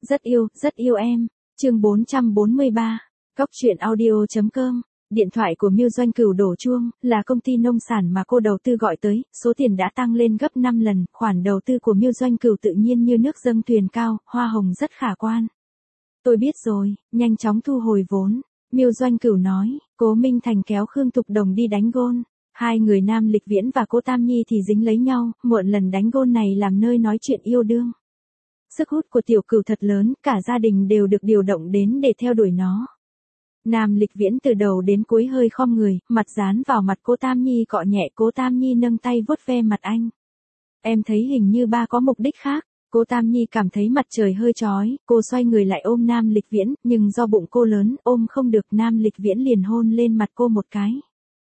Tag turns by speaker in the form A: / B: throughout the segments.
A: Rất yêu em. Chương 443. Cóc truyện audio.com. Điện thoại của Miêu Doanh Cửu đổ chuông, là công ty nông sản mà cô đầu tư gọi tới, số tiền đã tăng lên gấp 5 lần, khoản đầu tư của Miêu Doanh Cửu tự nhiên như nước dâng thuyền cao, hoa hồng rất khả quan. Tôi biết rồi, nhanh chóng thu hồi vốn. Miêu Doanh Cửu nói. Cố Minh Thành kéo Khương Thục Đồng đi đánh gôn. Hai người Nam Lịch Viễn và Cố Tam Nhi thì dính lấy nhau, muộn lần đánh gôn này làm nơi nói chuyện yêu đương. Sức hút của tiểu cửu thật lớn, cả gia đình đều được điều động đến để theo đuổi nó. Nam Lịch Viễn từ đầu đến cuối hơi khom người, mặt dán vào mặt Cố Tam Nhi cọ nhẹ. Cố Tam Nhi nâng tay vuốt ve mặt anh. Em thấy hình như ba có mục đích khác. Cố Tam Nhi cảm thấy mặt trời hơi chói, cô xoay người lại ôm Nam Lịch Viễn, nhưng do bụng cô lớn, ôm không được. Nam Lịch Viễn liền hôn lên mặt cô một cái.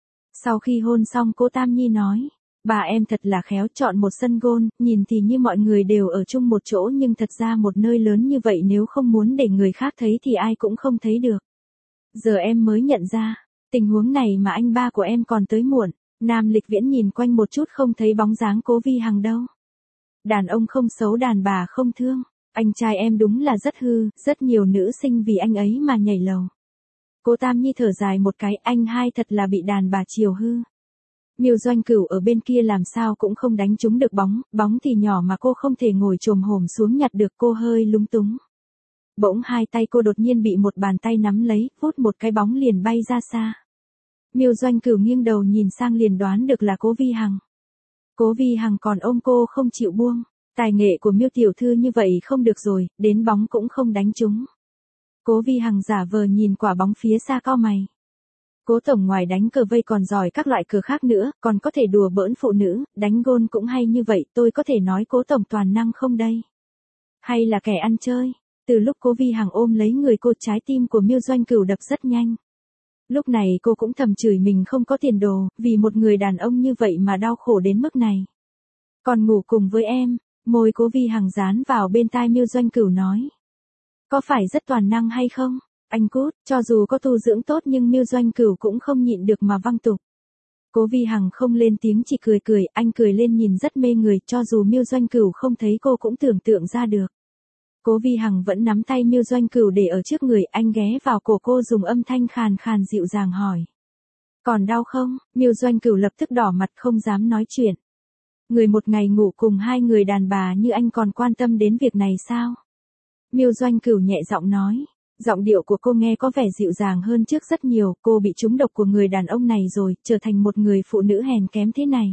A: Sau khi hôn xong Cố Tam Nhi nói, bà em thật là khéo chọn một sân gôn, nhìn thì như mọi người đều ở chung một chỗ nhưng thật ra một nơi lớn như vậy nếu không muốn để người khác thấy thì ai cũng không thấy được. Giờ em mới nhận ra, tình huống này mà anh ba của em còn tới muộn. Nam Lịch Viễn nhìn quanh một chút không thấy bóng dáng Cố Vi Hằng đâu. Đàn ông không xấu đàn bà không thương, anh trai em đúng là rất hư, rất nhiều nữ sinh vì anh ấy mà nhảy lầu. Cố Tam Nhi thở dài một cái, anh hai thật là bị đàn bà chiều hư. Miêu Doanh Cửu ở bên kia làm sao cũng không đánh trúng được bóng thì nhỏ mà cô không thể ngồi chồm hổm xuống nhặt được, cô hơi lúng túng. Bỗng hai tay cô đột nhiên bị một bàn tay nắm lấy, vút một cái bóng liền bay ra xa. Miêu Doanh Cửu nghiêng đầu nhìn sang liền đoán được là Cố Vi Hằng. Cố Vi Hằng còn ôm cô không chịu buông. Tài nghệ của Miêu tiểu thư như vậy không được rồi, đến bóng cũng không đánh trúng. Cố Vi Hằng giả vờ nhìn quả bóng phía xa cau mày. Cố tổng ngoài đánh cờ vây còn giỏi các loại cờ khác nữa, còn có thể đùa bỡn phụ nữ, đánh gôn cũng hay như vậy, tôi có thể nói Cố tổng toàn năng không đây? Hay là kẻ ăn chơi? Từ lúc Cố Vi Hằng ôm lấy người cô, trái tim của Miêu Doanh Cửu đập rất nhanh. Lúc này cô cũng thầm chửi mình không có tiền đồ, vì một người đàn ông như vậy mà đau khổ đến mức này. Còn ngủ cùng với em, môi Cố Vi Hằng dán vào bên tai Miêu Doanh Cửu nói. Có phải rất toàn năng hay không? Anh cút, cho dù có tu dưỡng tốt nhưng Miêu Doanh Cửu cũng không nhịn được mà văng tục. Cố Vi Hằng không lên tiếng chỉ cười, anh cười lên nhìn rất mê người, cho dù Miêu Doanh Cửu không thấy cô cũng tưởng tượng ra được. Cố Vi Hằng vẫn nắm tay Miêu Doanh Cửu để ở trước người, anh ghé vào cổ cô dùng âm thanh khàn khàn dịu dàng hỏi. Còn đau không? Miêu Doanh Cửu lập tức đỏ mặt không dám nói chuyện. Người một ngày ngủ cùng hai người đàn bà như anh còn quan tâm đến việc này sao? Miêu Doanh Cửu nhẹ giọng nói. Giọng điệu của cô nghe có vẻ dịu dàng hơn trước rất nhiều, cô bị trúng độc của người đàn ông này rồi, trở thành một người phụ nữ hèn kém thế này.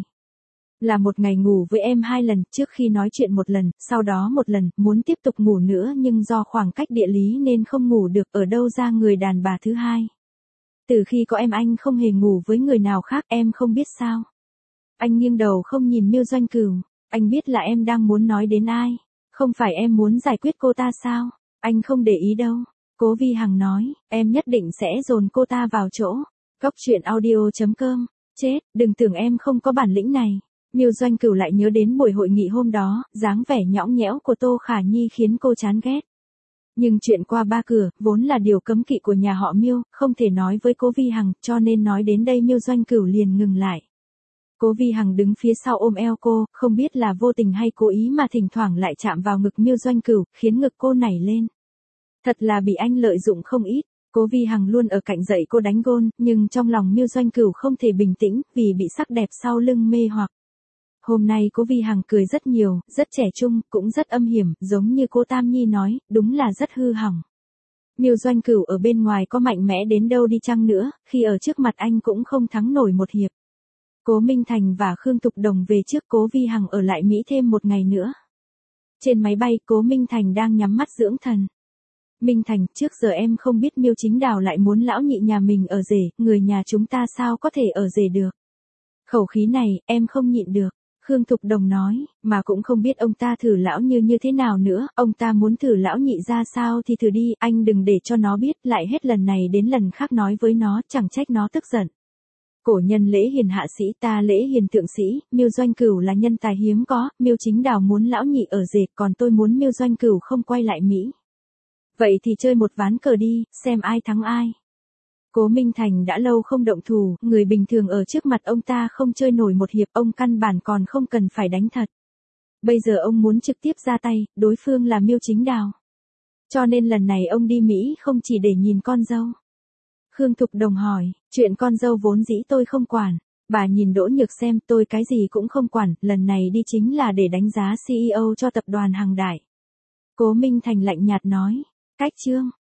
A: Là một ngày ngủ với em 2 lần, trước khi nói chuyện 1 lần, sau đó 1 lần, muốn tiếp tục ngủ nữa nhưng do khoảng cách địa lý nên không ngủ được, ở đâu ra người đàn bà thứ hai. Từ khi có em anh không hề ngủ với người nào khác, em không biết sao. Anh nghiêng đầu không nhìn Miêu Doanh Cửu, anh biết là em đang muốn nói đến ai. Không phải em muốn giải quyết cô ta sao? Anh không để ý đâu. Cố Vi Hằng nói, em nhất định sẽ dồn cô ta vào chỗ. Cóc truyện audio.com. Chết, đừng tưởng em không có bản lĩnh này. Miêu Doanh Cửu lại nhớ đến buổi hội nghị hôm đó, dáng vẻ nhõng nhẽo của Tô Khả Nhi khiến cô chán ghét. Nhưng chuyện qua 3 cửa, vốn là điều cấm kỵ của nhà họ Miêu, không thể nói với Cố Vi Hằng, cho nên nói đến đây Miêu Doanh Cửu liền ngừng lại. Cố Vi Hằng đứng phía sau ôm eo cô, không biết là vô tình hay cố ý mà thỉnh thoảng lại chạm vào ngực Miêu Doanh Cửu, khiến ngực cô nảy lên. Thật là bị anh lợi dụng không ít. Cố Vi Hằng luôn ở cạnh dạy cô đánh gôn, nhưng trong lòng Miêu Doanh Cửu không thể bình tĩnh, vì bị sắc đẹp sau lưng mê hoặc. Hôm nay Cố Vi Hằng cười rất nhiều, rất trẻ trung, cũng rất âm hiểm, giống như Cố Tam Nhi nói, đúng là rất hư hỏng. Miêu Doanh Cửu ở bên ngoài có mạnh mẽ đến đâu đi chăng nữa, khi ở trước mặt anh cũng không thắng nổi một hiệp. Cố Minh Thành và Khương Thục Đồng về trước, Cố Vi Hằng ở lại Mỹ thêm 1 ngày nữa. Trên máy bay, Cố Minh Thành đang nhắm mắt dưỡng thần. Minh Thành, trước giờ em không biết Miêu Chính Đào lại muốn lão nhị nhà mình ở rể, người nhà chúng ta sao có thể ở rể được. Khẩu khí này, em không nhịn được. Khương Thục Đồng nói, mà cũng không biết ông ta thử lão như thế nào nữa, ông ta muốn thử lão nhị ra sao thì thử đi, anh đừng để cho nó biết, lại hết lần này đến lần khác nói với nó, chẳng trách nó tức giận. Cổ nhân lễ hiền hạ sĩ, ta lễ hiền thượng sĩ, Miêu Doanh Cửu là nhân tài hiếm có, Miêu Chính Đào muốn lão nhị ở rể, còn tôi muốn Miêu Doanh Cửu không quay lại Mỹ. Vậy thì chơi một ván cờ đi, xem ai thắng ai. Cố Minh Thành đã lâu không động thủ, người bình thường ở trước mặt ông ta không chơi nổi một hiệp, ông căn bản còn không cần phải đánh thật. Bây giờ ông muốn trực tiếp ra tay, đối phương là Miêu Chính Đào. Cho nên lần này ông đi Mỹ không chỉ để nhìn con dâu. Khương Thục Đồng hỏi, chuyện con dâu vốn dĩ tôi không quản. Bà nhìn Đỗ Nhược xem, tôi cái gì cũng không quản, lần này đi chính là để đánh giá CEO cho tập đoàn Hằng Đại. Cố Minh Thành lạnh nhạt nói, cách chương.